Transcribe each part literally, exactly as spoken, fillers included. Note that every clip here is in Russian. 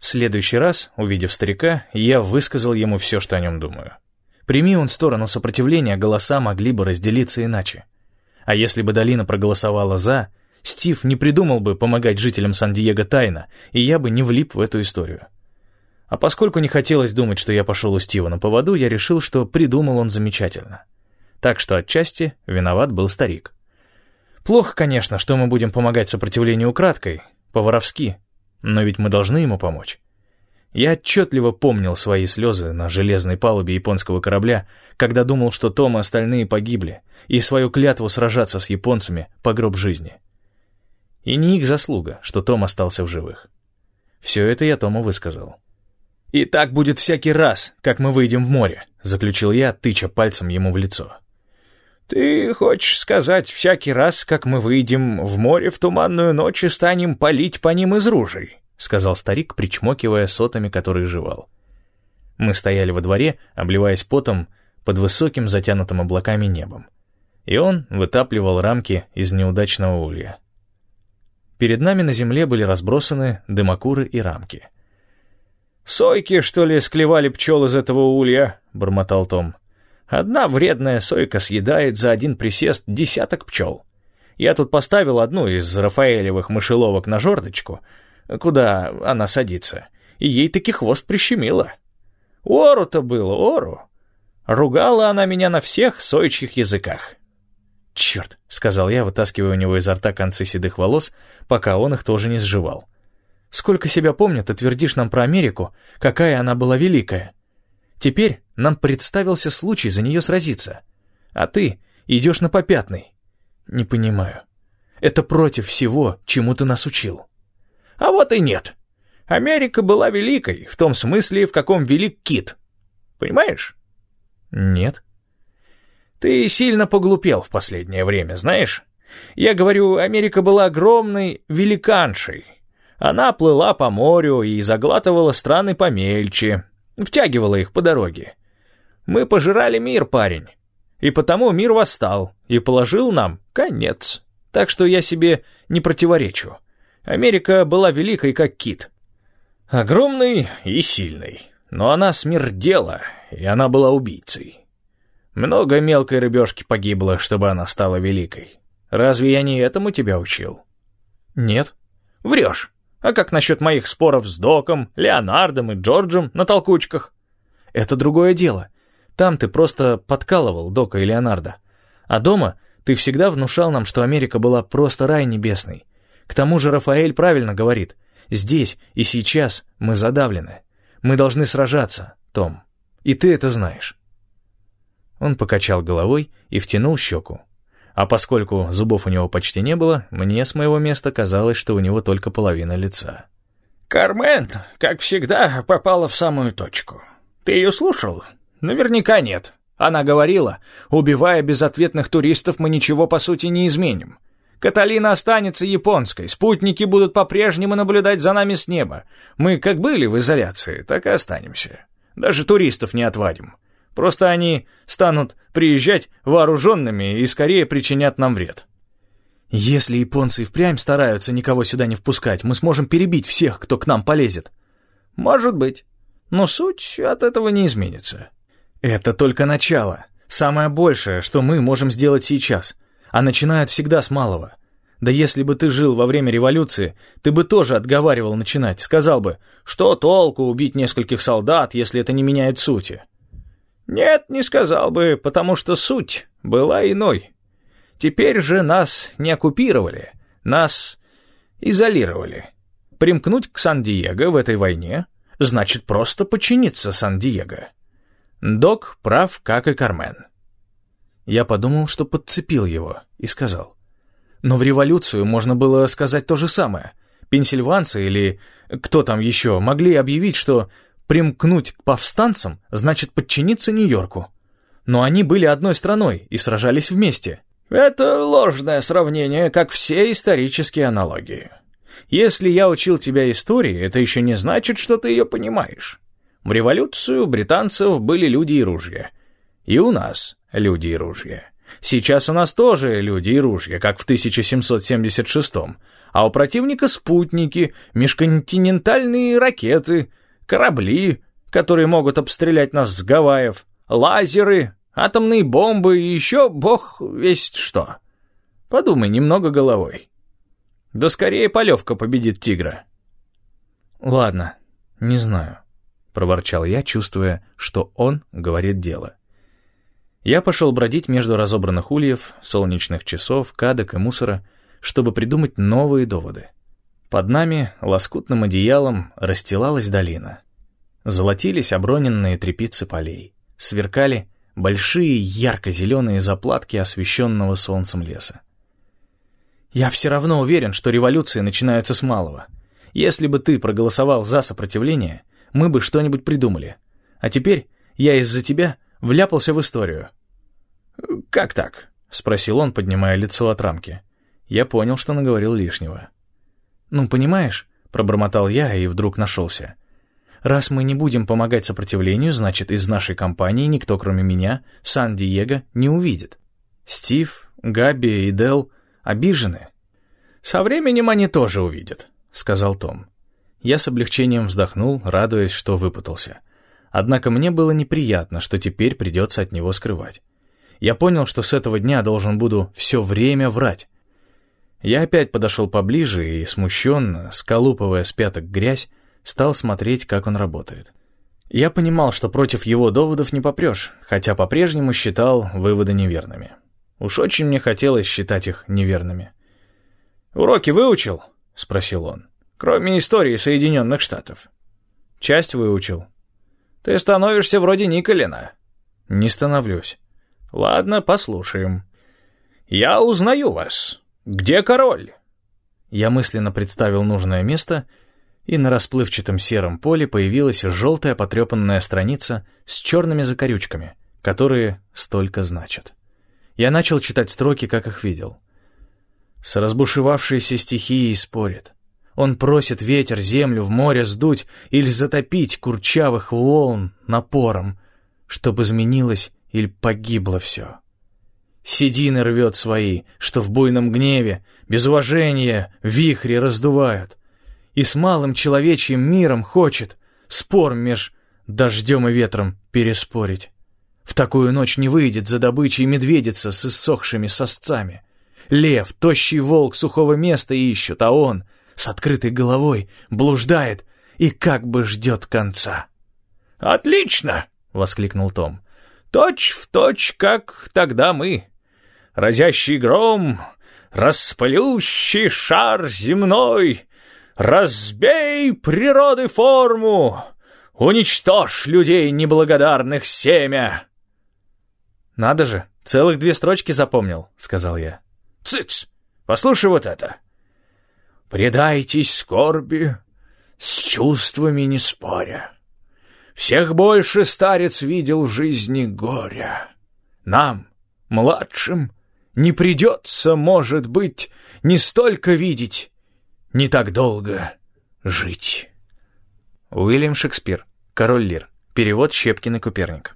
следующий раз, увидев старика, я высказал ему все, что о нем думаю. Прими он сторону сопротивления, голоса могли бы разделиться иначе. А если бы долина проголосовала «за», Стив не придумал бы помогать жителям Сан-Диего тайно, и я бы не влип в эту историю. А поскольку не хотелось думать, что я пошел у Стива на поводу, я решил, что придумал он замечательно. Так что отчасти виноват был старик. Плохо, конечно, что мы будем помогать сопротивлению украдкой, по-воровски, но ведь мы должны ему помочь. Я отчетливо помнил свои слезы на железной палубе японского корабля, когда думал, что Том и остальные погибли, и свою клятву сражаться с японцами по гроб жизни. И не их заслуга, что Том остался в живых. Все это я Тому высказал. «И так будет всякий раз, как мы выйдем в море», — заключил я, тыча пальцем ему в лицо. «Ты хочешь сказать, всякий раз, как мы выйдем в море в туманную ночь и станем палить по ним из ружей?» — сказал старик, причмокивая сотами, которые жевал. Мы стояли во дворе, обливаясь потом под высоким затянутым облаками небом. И он вытапливал рамки из неудачного улья. Перед нами на земле были разбросаны дымокуры и рамки. «Сойки, что ли, склевали пчел из этого улья?» — бормотал Том. «Одна вредная сойка съедает за один присест десяток пчел. Я тут поставил одну из рафаэлевых мышеловок на жердочку, куда она садится, и ей таки хвост прищемило. Ору-то было, ору. Ругала она меня на всех сойчьих языках». «Черт», — сказал я, вытаскивая у него изо рта концы седых волос, пока он их тоже не сживал. «Сколько себя помню, ты твердишь нам про Америку, какая она была великая. Теперь нам представился случай за нее сразиться, а ты идешь на попятный. Не понимаю. Это против всего, чему ты нас учил». «А вот и нет. Америка была великой, в том смысле, в каком велик кит. Понимаешь?» «Нет». «Ты сильно поглупел в последнее время, знаешь? Я говорю, Америка была огромной великаншей. Она плыла по морю и заглатывала страны помельче, втягивала их по дороге. Мы пожирали мир, парень, и потому мир восстал и положил нам конец. Так что я себе не противоречу. Америка была великой, как кит. Огромной и сильной, но она смердела, и она была убийцей. Много мелкой рыбешки погибло, чтобы она стала великой. Разве я не этому тебя учил?» «Нет». «Врешь. А как насчет моих споров с Доком, Леонардом и Джорджем на толкучках?» «Это другое дело. Там ты просто подкалывал Дока и Леонарда. А дома ты всегда внушал нам, что Америка была просто рай небесный. К тому же Рафаэль правильно говорит. Здесь и сейчас мы задавлены. Мы должны сражаться, Том. И ты это знаешь». Он покачал головой и втянул щеку. А поскольку зубов у него почти не было, мне с моего места казалось, что у него только половина лица. «Кармен, как всегда, попала в самую точку. Ты ее слушал? Наверняка нет. Она говорила, убивая безответных туристов, мы ничего по сути не изменим. Каталина останется японской, спутники будут по-прежнему наблюдать за нами с неба. Мы как были в изоляции, так и останемся. Даже туристов не отвадим. Просто они станут приезжать вооруженными и скорее причинят нам вред». «Если японцы и впрямь стараются никого сюда не впускать, мы сможем перебить всех, кто к нам полезет». «Может быть. Но суть от этого не изменится». «Это только начало. Самое большее, что мы можем сделать сейчас. А начинают всегда с малого. Да если бы ты жил во время революции, ты бы тоже отговаривал начинать. Сказал бы, что толку убить нескольких солдат, если это не меняет сути». «Нет, не сказал бы, потому что суть была иной. Теперь же нас не оккупировали, нас изолировали. Примкнуть к Сан-Диего в этой войне значит просто подчиниться Сан-Диего. Док прав, как и Кармен». Я подумал, что подцепил его, и сказал. «Но в революцию можно было сказать то же самое. Пенсильванцы или кто там еще могли объявить, что примкнуть к повстанцам значит подчиниться Нью-Йорку. Но они были одной страной и сражались вместе». «Это ложное сравнение, как все исторические аналогии. Если я учил тебя истории, это еще не значит, что ты ее понимаешь. В революцию у британцев были люди и ружья. И у нас люди и ружья. Сейчас у нас тоже люди и ружья, как в тысяча семьсот семьдесят шестом, а у противника спутники, межконтинентальные ракеты, корабли, которые могут обстрелять нас с Гавайев, лазеры, атомные бомбы и еще бог весть что. Подумай немного головой. Да скорее Полевка победит тигра. Ладно, не знаю, проворчал я, чувствуя, что он говорит дело. Я пошел бродить между разобранных ульев, солнечных часов, кадок и мусора, чтобы придумать новые доводы. Под нами лоскутным одеялом расстилалась долина. Золотились оброненные трепицы полей, сверкали большие ярко-зеленые заплатки освещенного солнцем леса. Я все равно уверен, что революции начинаются с малого. Если бы ты проголосовал за сопротивление, мы бы что-нибудь придумали. А теперь я из-за тебя вляпался в историю. «Как так?» — спросил он, поднимая лицо от рамки. Я понял, что наговорил лишнего. «Ну, понимаешь», — пробормотал я и вдруг нашелся. «Раз мы не будем помогать сопротивлению, значит, из нашей компании никто, кроме меня, Сан-Диего, не увидит. Стив, Габи и Дел обижены». «Со временем они тоже увидят», — сказал Том. Я с облегчением вздохнул, радуясь, что выпутался. Однако мне было неприятно, что теперь придется от него скрывать. Я понял, что с этого дня должен буду все время врать. Я опять подошел поближе и, смущенно, сколупывая с пяток грязь, стал смотреть, как он работает. Я понимал, что против его доводов не попрешь, хотя по-прежнему считал выводы неверными. Уж очень мне хотелось считать их неверными. «Уроки выучил?» — спросил он. «Кроме истории Соединенных Штатов». «Часть выучил». «Ты становишься вроде Николина». «Не становлюсь». «Ладно, послушаем. Я узнаю вас. Где король?» Я мысленно представил нужное место, и на расплывчатом сером поле появилась желтая потрепанная страница с черными закорючками, которые столько значат. Я начал читать строки, как их видел. «С разбушевавшейся стихией спорит. Он просит ветер, землю в море сдуть или затопить курчавых волн напором, чтобы изменилось или погибло все. Седины рвет свои, что в буйном гневе, без уважения вихри раздувают, и с малым человечьим миром хочет спор меж дождем и ветром переспорить. В такую ночь не выйдет за добычей медведица с иссохшими сосцами. Лев, тощий волк сухого места ищут, а он с открытой головой блуждает и как бы ждет конца». «Отлично!» — воскликнул Том. «Точь в точь, как тогда мы. Разящий гром, распылющий шар земной, разбей природы форму, уничтожь людей неблагодарных семя». «Надо же, целых две строчки запомнил», — сказал я. «Цыц! Послушай вот это. Предайтесь скорби, с чувствами не споря. Всех больше старец видел в жизни горя. Нам, младшим, не придется, может быть, не столько видеть, не так долго жить». Уильям Шекспир, «Король Лир», перевод Щепкин и Куперник.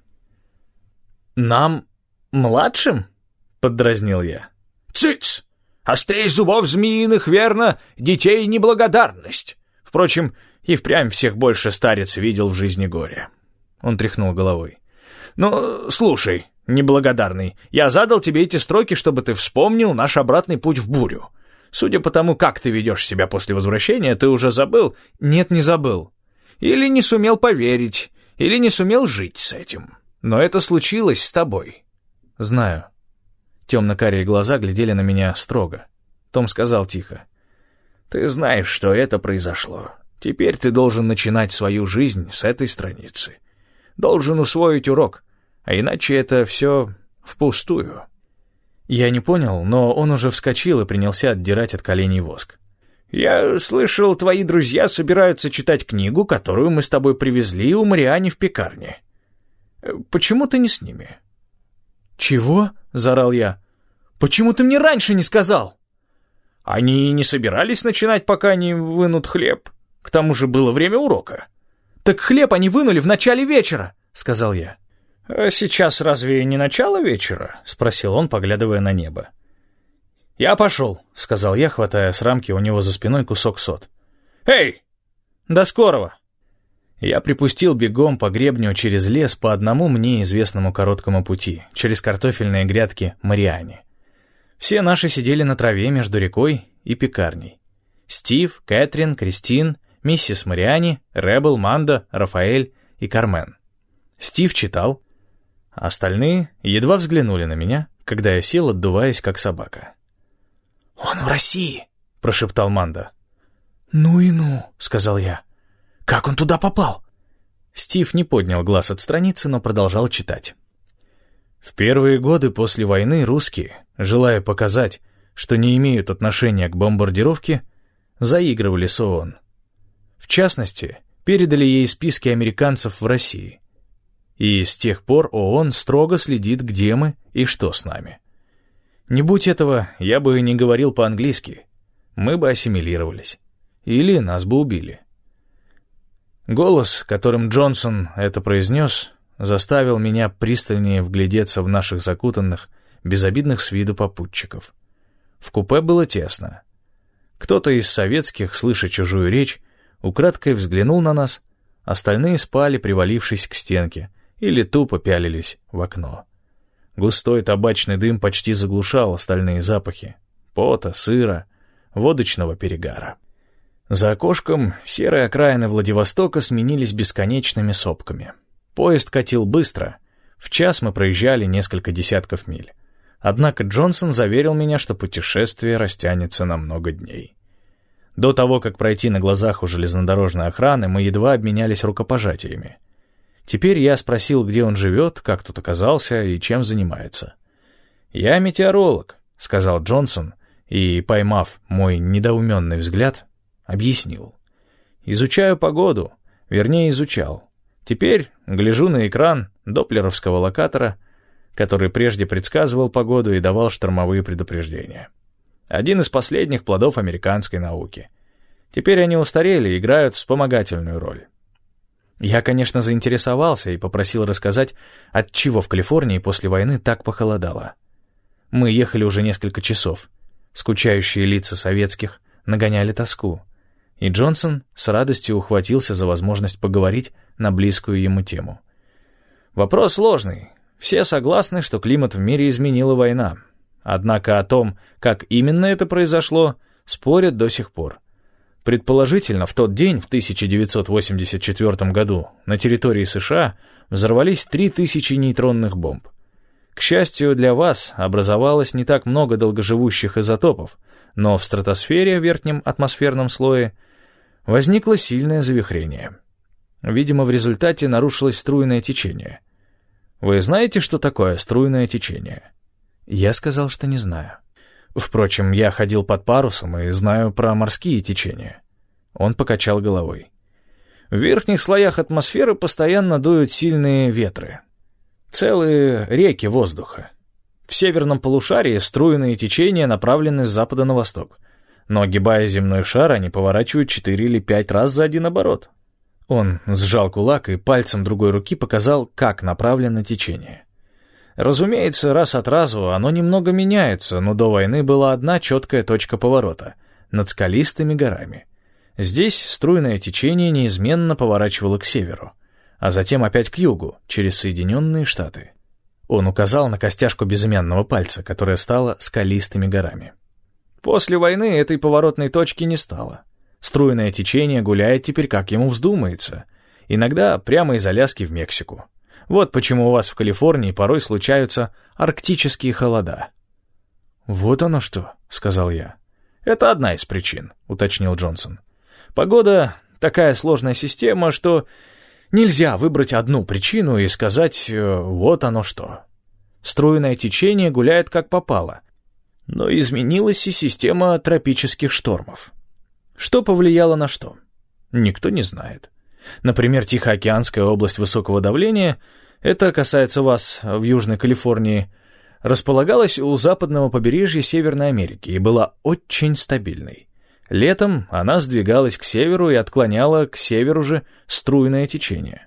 «Нам, младшим?» — поддразнил я. «Цыц! Острей зубов змеиных, верно, детей неблагодарность. Впрочем, и впрямь всех больше старец видел в жизни горя». Он тряхнул головой. «Ну, слушай, неблагодарный, я задал тебе эти строки, чтобы ты вспомнил наш обратный путь в бурю. Судя по тому, как ты ведешь себя после возвращения, ты уже забыл?» «Нет, не забыл». «Или не сумел поверить, или не сумел жить с этим. Но это случилось с тобой». «Знаю». Темно-карие глаза глядели на меня строго. Том сказал тихо. «Ты знаешь, что это произошло. Теперь ты должен начинать свою жизнь с этой страницы. Должен усвоить урок, а иначе это все впустую». Я не понял, но он уже вскочил и принялся отдирать от коленей воск. «Я слышал, твои друзья собираются читать книгу, которую мы с тобой привезли у Мариани в пекарне. Почему ты не с ними?» «Чего?» — заорал я. «Почему ты мне раньше не сказал?» «Они не собирались начинать, пока не вынут хлеб. К тому же было время урока». «Так хлеб они вынули в начале вечера», — сказал я. «А сейчас разве не начало вечера?» — спросил он, поглядывая на небо. «Я пошел», — сказал я, хватая с рамки у него за спиной кусок сот. «Эй! До скорого!» Я припустил бегом по гребню через лес по одному мне известному короткому пути, через картофельные грядки Мариани. Все наши сидели на траве между рекой и пекарней. Стив, Кэтрин, Кристин, миссис Мариани, Ребел, Манда, Рафаэль и Кармен. Стив читал, а остальные едва взглянули на меня, когда я сел, отдуваясь, как собака. «Он в России!» — прошептал Манда. «Ну и ну!» — сказал я. «Как он туда попал?» Стив не поднял глаз от страницы, но продолжал читать. В первые годы после войны русские, желая показать, что не имеют отношения к бомбардировке, заигрывали с ООН. В частности, передали ей списки американцев в России. И с тех пор ООН строго следит, где мы и что с нами. Не будь этого, я бы не говорил по-английски. Мы бы ассимилировались. Или нас бы убили. Голос, которым Джонсон это произнес, заставил меня пристальнее вглядеться в наших закутанных, безобидных с виду попутчиков. В купе было тесно. Кто-то из советских, слыша чужую речь, украдкой взглянул на нас, остальные спали, привалившись к стенке, или тупо пялились в окно. Густой табачный дым почти заглушал остальные запахи — пота, сыра, водочного перегара. За окошком серые окраины Владивостока сменились бесконечными сопками. Поезд катил быстро. В час мы проезжали несколько десятков миль. Однако Джонсон заверил меня, что путешествие растянется на много дней. До того, как пройти на глазах у железнодорожной охраны, мы едва обменялись рукопожатиями. Теперь я спросил, где он живет, как тут оказался и чем занимается. «Я метеоролог», — сказал Джонсон, и, поймав мой недоуменный взгляд, объяснил. «Изучаю погоду, вернее, изучал. Теперь гляжу на экран доплеровского локатора, который прежде предсказывал погоду и давал штормовые предупреждения. Один из последних плодов американской науки. Теперь они устарели и играют вспомогательную роль». Я, конечно, заинтересовался и попросил рассказать, отчего в Калифорнии после войны так похолодало. Мы ехали уже несколько часов. Скучающие лица советских нагоняли тоску, и Джонсон с радостью ухватился за возможность поговорить на близкую ему тему. Вопрос сложный. Все согласны, что климат в мире изменила война. Однако о том, как именно это произошло, спорят до сих пор. Предположительно, в тот день, в тысяча девятьсот восемьдесят четвёртом году, на территории США взорвались три тысячи нейтронных бомб. К счастью для вас, образовалось не так много долгоживущих изотопов, но в стратосфере, в верхнем атмосферном слое, возникло сильное завихрение. Видимо, в результате нарушилось струйное течение. Вы знаете, что такое струйное течение? Я сказал, что не знаю. Впрочем, я ходил под парусом и знаю про морские течения. Он покачал головой. В верхних слоях атмосферы постоянно дуют сильные ветры. Целые реки воздуха. В северном полушарии струйные течения направлены с запада на восток. Но, огибая земной шар, они поворачивают четыре или пять раз за один оборот. Он сжал кулак и пальцем другой руки показал, как направлено течение. Разумеется, раз от разу оно немного меняется, но до войны была одна четкая точка поворота — над скалистыми горами. Здесь струйное течение неизменно поворачивало к северу, а затем опять к югу, через Соединенные Штаты. Он указал на костяшку безымянного пальца, которая стала скалистыми горами. После войны этой поворотной точки не стало. Струйное течение гуляет теперь как ему вздумается, иногда прямо из Аляски в Мексику. Вот почему у вас в Калифорнии порой случаются арктические холода». «Вот оно что», — сказал я. «Это одна из причин», — уточнил Джонсон. «Погода — такая сложная система, что нельзя выбрать одну причину и сказать «вот оно что». Струйное течение гуляет как попало, но изменилась и система тропических штормов. Что повлияло на что? Никто не знает. Например, Тихоокеанская область высокого давления, это касается вас в Южной Калифорнии, располагалась у западного побережья Северной Америки и была очень стабильной. Летом она сдвигалась к северу и отклоняла к северу же струйное течение.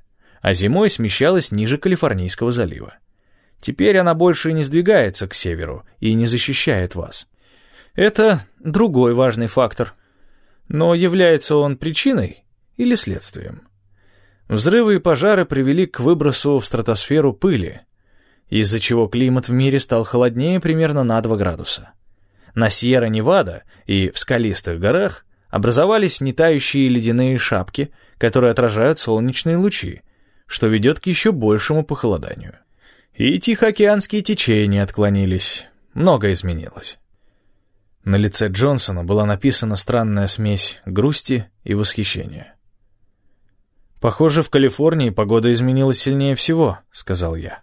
а зимой смещалась ниже Калифорнийского залива. Теперь она больше не сдвигается к северу и не защищает вас. Это другой важный фактор. Но является он причиной или следствием? Взрывы и пожары привели к выбросу в стратосферу пыли, из-за чего климат в мире стал холоднее примерно на два градуса. На Сьерра-Невада и в скалистых горах образовались нетающие ледяные шапки, которые отражают солнечные лучи, что ведет к еще большему похолоданию. И тихоокеанские течения отклонились. Многое изменилось. На лице Джонсона была написана странная смесь грусти и восхищения. «Похоже, в Калифорнии погода изменилась сильнее всего», — сказал я.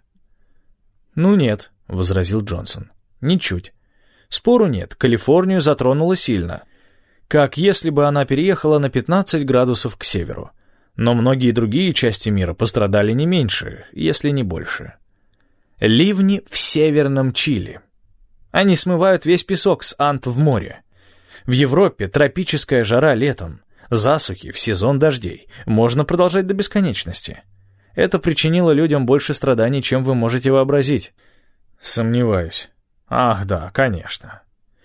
«Ну нет», — возразил Джонсон. «Ничуть. Спору нет, Калифорнию затронуло сильно, как если бы она переехала на пятнадцать градусов к северу. Но многие другие части мира пострадали не меньше, если не больше. Ливни в северном Чили. Они смывают весь песок с Анд в море. В Европе тропическая жара летом, засухи в сезон дождей. Можно продолжать до бесконечности. Это причинило людям больше страданий, чем вы можете вообразить». «Сомневаюсь». «Ах, да, конечно».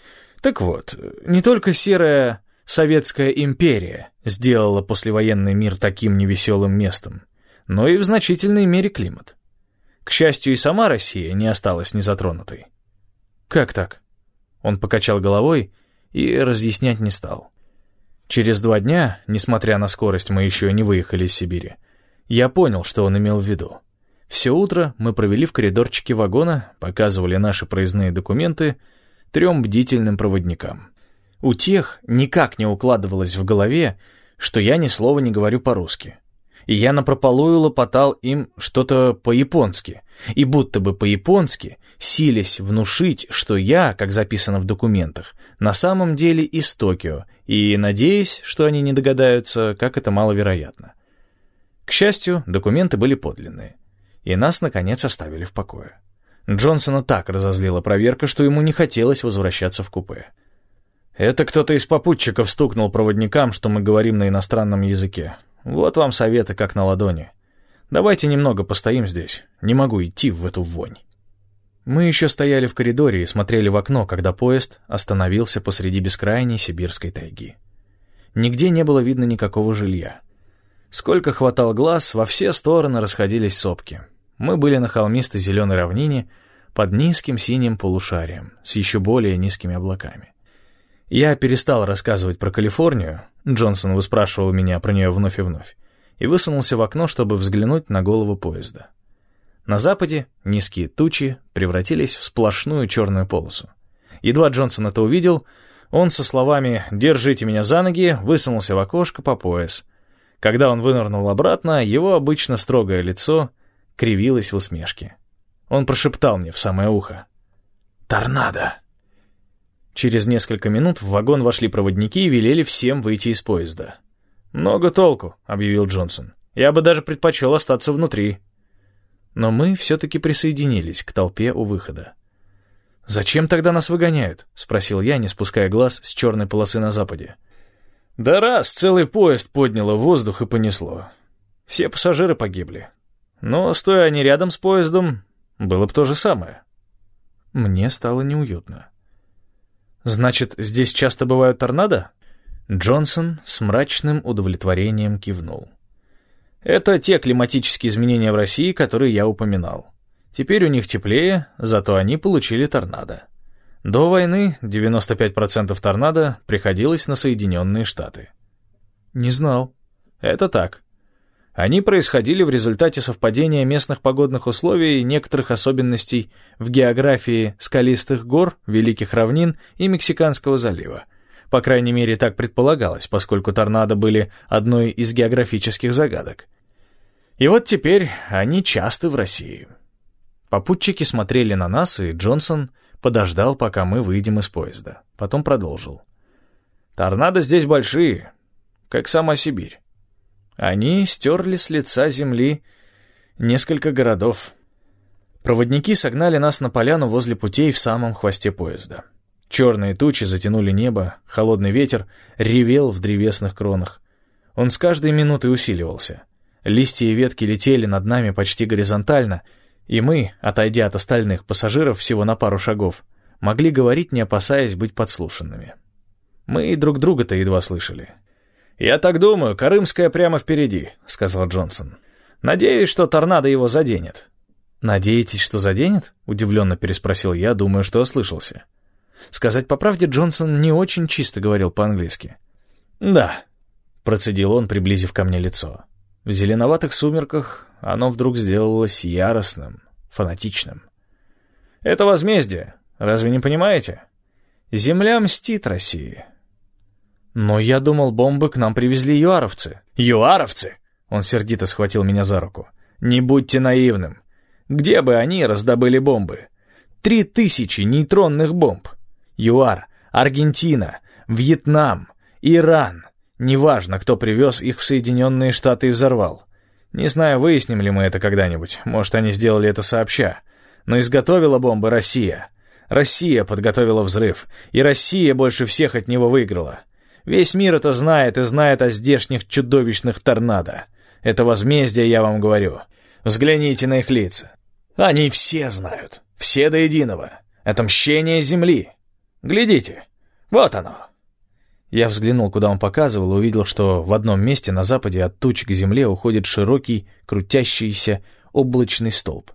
Так вот, не только серая Советская империя сделала послевоенный мир таким невеселым местом, но и в значительной мере климат. К счастью, и сама Россия не осталась незатронутой. «Как так?» Он покачал головой и разъяснять не стал. Через два дня, несмотря на скорость, мы еще не выехали из Сибири, я понял, что он имел в виду. Все утро мы провели в коридорчике вагона, показывали наши проездные документы трем бдительным проводникам. У тех никак не укладывалось в голове, что я ни слова не говорю по-русски. И я напропалую лопотал им что-то по-японски, и будто бы по-японски силясь внушить, что я, как записано в документах, на самом деле из Токио, и надеясь, что они не догадаются, как это маловероятно. К счастью, документы были подлинные, и нас, наконец, оставили в покое. Джонсона так разозлила проверка, что ему не хотелось возвращаться в купе. «Это кто-то из попутчиков стукнул проводникам, что мы говорим на иностранном языке. Вот вам советы, как на ладони. Давайте немного постоим здесь. Не могу идти в эту вонь». Мы еще стояли в коридоре и смотрели в окно, когда поезд остановился посреди бескрайней сибирской тайги. Нигде не было видно никакого жилья. Сколько хватал глаз, во все стороны расходились сопки. Мы были на холмистой зеленой равнине под низким синим полушарием с еще более низкими облаками. Я перестал рассказывать про Калифорнию, Джонсон выспрашивал меня про нее вновь и вновь, и высунулся в окно, чтобы взглянуть на голову поезда. На западе низкие тучи превратились в сплошную черную полосу. Едва Джонсон это увидел, он со словами «держите меня за ноги» высунулся в окошко по пояс. Когда он вынырнул обратно, его обычно строгое лицо кривилось в усмешке. Он прошептал мне в самое ухо: «Торнадо!» Через несколько минут в вагон вошли проводники и велели всем выйти из поезда. «Много толку», — объявил Джонсон. «Я бы даже предпочел остаться внутри». Но мы все-таки присоединились к толпе у выхода. «Зачем тогда нас выгоняют?» — спросил я, не спуская глаз с черной полосы на западе. «Да раз, целый поезд подняло в воздух и понесло. Все пассажиры погибли. Но, стоя они рядом с поездом, было бы то же самое». Мне стало неуютно. «Значит, здесь часто бывают торнадо?» Джонсон с мрачным удовлетворением кивнул. «Это те климатические изменения в России, которые я упоминал. Теперь у них теплее, зато они получили торнадо. До войны девяносто пять процентов торнадо приходилось на Соединенные Штаты». «Не знал». «Это так. Они происходили в результате совпадения местных погодных условий и некоторых особенностей в географии скалистых гор, Великих равнин и Мексиканского залива. По крайней мере, так предполагалось, поскольку торнадо были одной из географических загадок. И вот теперь они часты в России». Попутчики смотрели на нас, и Джонсон подождал, пока мы выйдем из поезда. Потом продолжил. «Торнадо здесь большие, как сама Сибирь. Они стерли с лица земли несколько городов». Проводники согнали нас на поляну возле путей в самом хвосте поезда. Черные тучи затянули небо, холодный ветер ревел в древесных кронах. Он с каждой минутой усиливался. Листья и ветки летели над нами почти горизонтально, и мы, отойдя от остальных пассажиров всего на пару шагов, могли говорить, не опасаясь быть подслушанными. Мы и друг друга-то едва слышали. «Я так думаю, Карымская прямо впереди», — сказал Джонсон. «Надеюсь, что торнадо его заденет». «Надеетесь, что заденет?» — удивленно переспросил я, думаю, что ослышался. Сказать по правде, Джонсон не очень чисто говорил по-английски. «Да», — процедил он, приблизив ко мне лицо. В зеленоватых сумерках оно вдруг сделалось яростным, фанатичным. «Это возмездие, разве не понимаете? Земля мстит России». «Но я думал, бомбы к нам привезли юаровцы». «Юаровцы?» — он сердито схватил меня за руку. «Не будьте наивным. Где бы они раздобыли бомбы? Три тысячи нейтронных бомб. ЮАР, Аргентина, Вьетнам, Иран. Неважно, кто привез их в Соединенные Штаты и взорвал. Не знаю, выясним ли мы это когда-нибудь. Может, они сделали это сообща. Но изготовила бомбы Россия. Россия подготовила взрыв. И Россия больше всех от него выиграла. Весь мир это знает и знает о здешних чудовищных торнадо. Это возмездие, я вам говорю. Взгляните на их лица. Они все знают. Все до единого. Это мщение Земли. Глядите. Вот оно». Я взглянул, куда он показывал, и увидел, что в одном месте на западе от туч к земле уходит широкий, крутящийся облачный столб.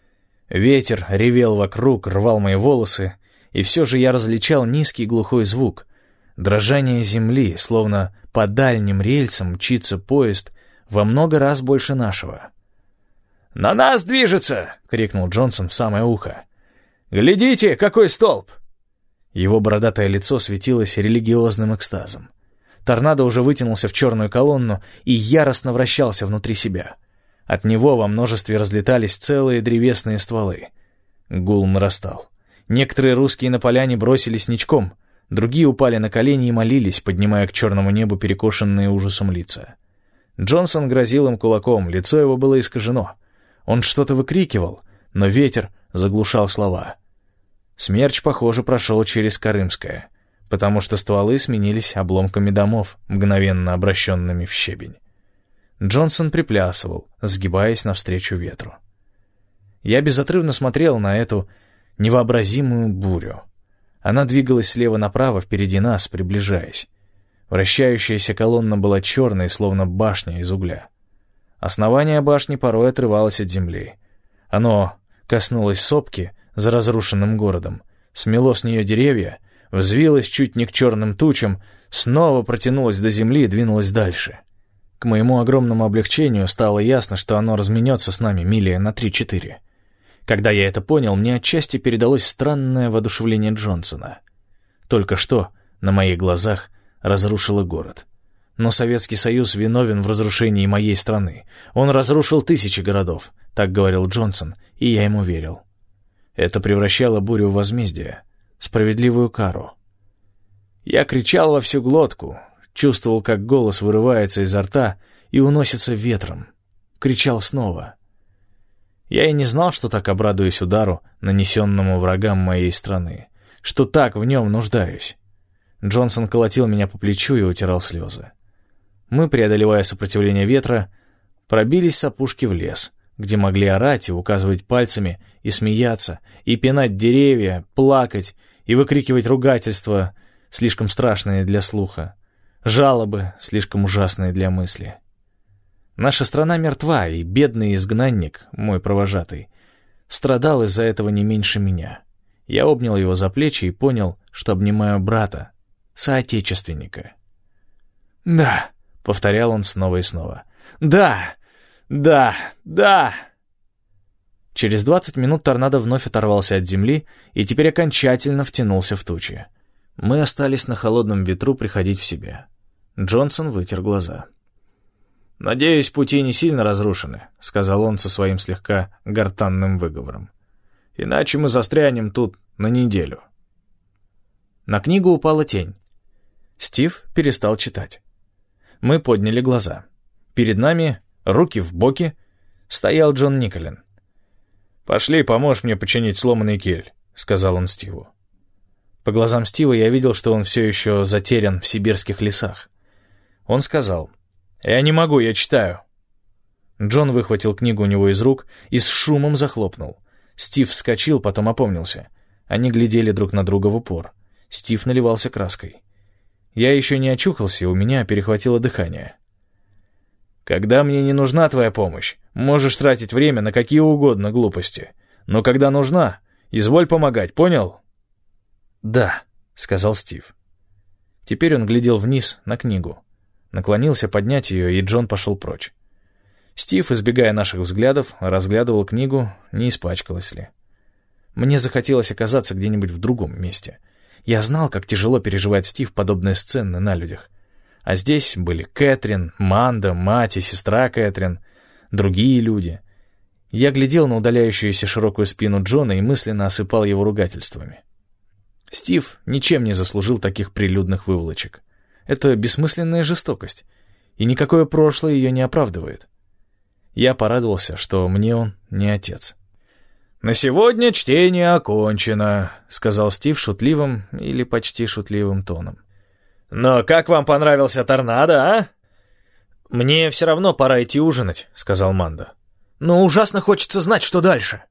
Ветер ревел вокруг, рвал мои волосы, и все же я различал низкий глухой звук. Дрожание земли, словно по дальним рельсам мчится поезд во много раз больше нашего. «На нас движется!» — крикнул Джонсон в самое ухо. «Глядите, какой столб!» Его бородатое лицо светилось религиозным экстазом. Торнадо уже вытянулся в черную колонну и яростно вращался внутри себя. От него во множестве разлетались целые древесные стволы. Гул нарастал. Некоторые русские на поляне бросились ничком, другие упали на колени и молились, поднимая к черному небу перекошенные ужасом лица. Джонсон грозил им кулаком, лицо его было искажено. Он что-то выкрикивал, но ветер заглушал слова. Смерч, похоже, прошел через Карымское, потому что стволы сменились обломками домов, мгновенно обращенными в щебень. Джонсон приплясывал, сгибаясь навстречу ветру. Я безотрывно смотрел на эту невообразимую бурю. Она двигалась слева направо впереди нас, приближаясь. Вращающаяся колонна была черной, словно башня из угля. Основание башни порой отрывалось от земли. Оно коснулось сопки за разрушенным городом, смело с нее деревья, взвилось чуть не к черным тучам, снова протянулось до земли и двинулось дальше. К моему огромному облегчению стало ясно, что оно разменется с нами мили на три-четыре. Когда я это понял, мне отчасти передалось странное воодушевление Джонсона. Только что на моих глазах разрушило город. Но Советский Союз виновен в разрушении моей страны. Он разрушил тысячи городов, так говорил Джонсон, и я ему верил. Это превращало бурю в возмездие, справедливую кару. Я кричал во всю глотку, чувствовал, как голос вырывается изо рта и уносится ветром. Кричал снова. Я и не знал, что так обрадуюсь удару, нанесенному врагам моей страны, что так в нем нуждаюсь. Джонсон колотил меня по плечу и утирал слезы. Мы, преодолевая сопротивление ветра, пробились с опушки в лес, где могли орать и указывать пальцами, и смеяться, и пинать деревья, плакать и выкрикивать ругательства, слишком страшные для слуха, жалобы, слишком ужасные для мысли. Наша страна мертва, и бедный изгнанник, мой провожатый, страдал из-за этого не меньше меня. Я обнял его за плечи и понял, что обнимаю брата, соотечественника. «Да», — повторял он снова и снова, «да, да, да». Через двадцать минут торнадо вновь оторвался от земли и теперь окончательно втянулся в тучи. Мы остались на холодном ветру приходить в себя. Джонсон вытер глаза. «Надеюсь, пути не сильно разрушены», — сказал он со своим слегка гортанным выговором. «Иначе мы застрянем тут на неделю». На книгу упала тень. Стив перестал читать. Мы подняли глаза. Перед нами, руки в боки, стоял Джон Николин. «Пошли, поможешь мне починить сломанный киль», — сказал он Стиву. По глазам Стива я видел, что он все еще затерян в сибирских лесах. Он сказал: «Я не могу, я читаю». Джон выхватил книгу у него из рук и с шумом захлопнул. Стив вскочил, потом опомнился. Они глядели друг на друга в упор. Стив наливался краской. Я еще не очухался, и у меня перехватило дыхание. «Когда мне не нужна твоя помощь, можешь тратить время на какие угодно глупости. Но когда нужна, изволь помогать, понял?» «Да», — сказал Стив. Теперь он глядел вниз на книгу. Наклонился поднять ее, и Джон пошел прочь. Стив, избегая наших взглядов, разглядывал книгу, не испачкалась ли. Мне захотелось оказаться где-нибудь в другом месте. Я знал, как тяжело переживает Стив подобные сцены на людях. А здесь были Кэтрин, Манда, мать и сестра Кэтрин, другие люди. Я глядел на удаляющуюся широкую спину Джона и мысленно осыпал его ругательствами. Стив ничем не заслужил таких прилюдных выволочек. Это бессмысленная жестокость, и никакое прошлое ее не оправдывает. Я порадовался, что мне он не отец. «На сегодня чтение окончено», — сказал Стив шутливым или почти шутливым тоном. «Но как вам понравился торнадо, а?» «Мне все равно пора идти ужинать», — сказал Манда. «Но ужасно хочется знать, что дальше».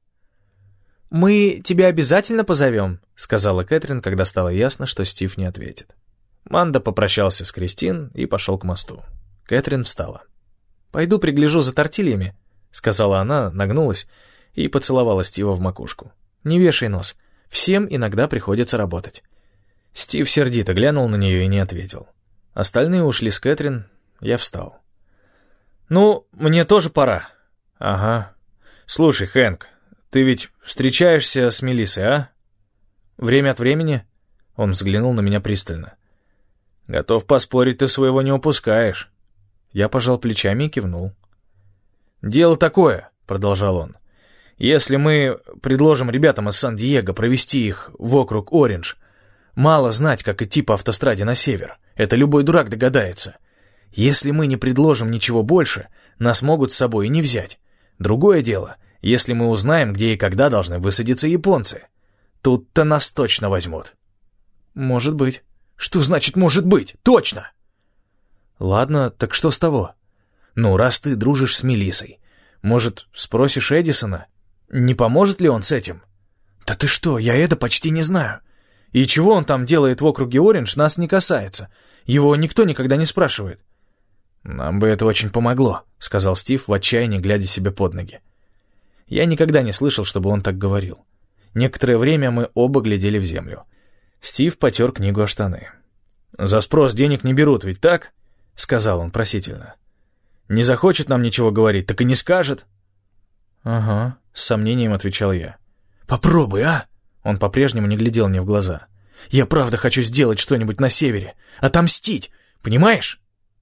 «Мы тебя обязательно позовем», — сказала Кэтрин, когда стало ясно, что Стив не ответит. Манда попрощался с Кристин и пошел к мосту. Кэтрин встала. «Пойду пригляжу за тортильями», — сказала она, нагнулась и поцеловала Стива в макушку. «Не вешай нос. Всем иногда приходится работать». Стив сердито глянул на нее и не ответил. Остальные ушли с Кэтрин, я встал. «Ну, мне тоже пора». «Ага. Слушай, Хэнк, ты ведь встречаешься с Мелиссой, а?» «Время от времени?» Он взглянул на меня пристально. «Готов поспорить, ты своего не упускаешь». Я пожал плечами и кивнул. «Дело такое», — продолжал он. «Если мы предложим ребятам из Сан-Диего провести их в округ Ориндж, мало знать, как идти по автостраде на север. Это любой дурак догадается. Если мы не предложим ничего больше, нас могут с собой и не взять. Другое дело, если мы узнаем, где и когда должны высадиться японцы. Тут-то нас точно возьмут». «Может быть». «Что значит «может быть»? Точно!» «Ладно, так что с того? Ну, раз ты дружишь с Мелиссой, может, спросишь Эдисона, не поможет ли он с этим?» «Да ты что, я это почти не знаю. И чего он там делает в округе Ориндж, нас не касается. Его никто никогда не спрашивает». «Нам бы это очень помогло», — сказал Стив в отчаянии, глядя себе под ноги. Я никогда не слышал, чтобы он так говорил. Некоторое время мы оба глядели в землю. Стив потер книгу о штаны. «За спрос денег не берут, ведь так?» — сказал он просительно. «Не захочет нам ничего говорить, так и не скажет». «Ага», — с сомнением отвечал я. «Попробуй, а?» Он по-прежнему не глядел мне в глаза. «Я правда хочу сделать что-нибудь на севере. Отомстить, понимаешь?»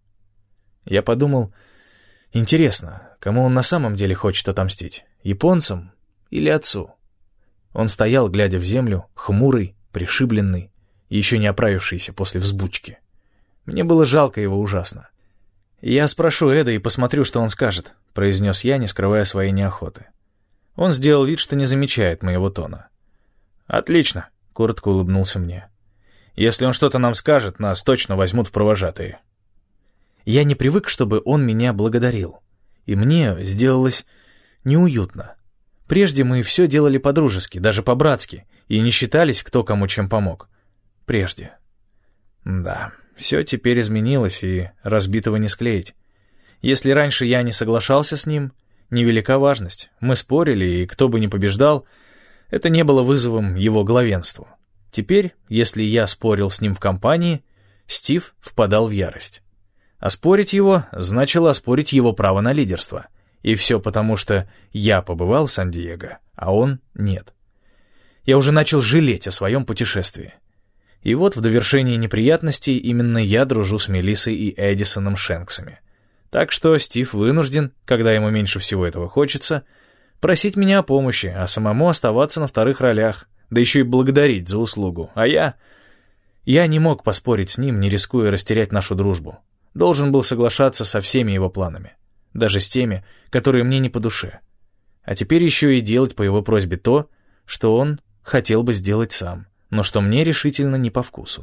Я подумал, интересно, кому он на самом деле хочет отомстить? Японцам или отцу? Он стоял, глядя в землю, хмурый, пришибленный, еще не оправившийся после взбучки. Мне было жалко его ужасно. «Я спрошу Эда и посмотрю, что он скажет», — произнес я, не скрывая своей неохоты. Он сделал вид, что не замечает моего тона. «Отлично», — коротко улыбнулся мне. «Если он что-то нам скажет, нас точно возьмут в провожатые». Я не привык, чтобы он меня благодарил, и мне сделалось неуютно. Прежде мы все делали по-дружески, даже по-братски, и не считались, кто кому чем помог. Прежде. Да, все теперь изменилось, и разбитого не склеить. Если раньше я не соглашался с ним, невелика важность. Мы спорили, и кто бы ни побеждал, это не было вызовом его главенству. Теперь, если я спорил с ним в компании, Стив впадал в ярость. Оспорить его значило оспорить его право на лидерство. И все потому, что я побывал в Сан-Диего, а он нет. Я уже начал жалеть о своем путешествии. И вот в довершении неприятностей именно я дружу с Мелиссой и Эдисоном Шенксами. Так что Стив вынужден, когда ему меньше всего этого хочется, просить меня о помощи, а самому оставаться на вторых ролях, да еще и благодарить за услугу. А я... Я не мог поспорить с ним, не рискуя растерять нашу дружбу. Должен был соглашаться со всеми его планами. Даже с теми, которые мне не по душе. А теперь еще и делать по его просьбе то, что он хотел бы сделать сам, но что мне решительно не по вкусу.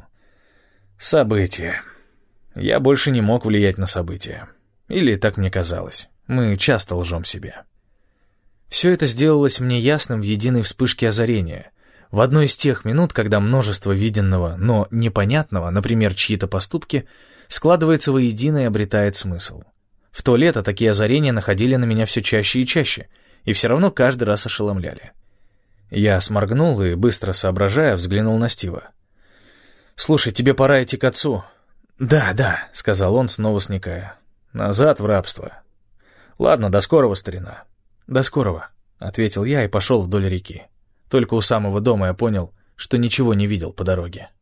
События. Я больше не мог влиять на события. Или так мне казалось. Мы часто лжем себе. Все это сделалось мне ясным в единой вспышке озарения, в одной из тех минут, когда множество виденного, но непонятного, например, чьи-то поступки, складывается воедино и обретает смысл. В то лето такие озарения находили на меня все чаще и чаще, и все равно каждый раз ошеломляли. Я сморгнул и, быстро соображая, взглянул на Стива. «Слушай, тебе пора идти к отцу». «Да, да», — сказал он, снова сникая. «Назад в рабство». «Ладно, до скорого, старина». «До скорого», — ответил я и пошел вдоль реки. Только у самого дома я понял, что ничего не видел по дороге.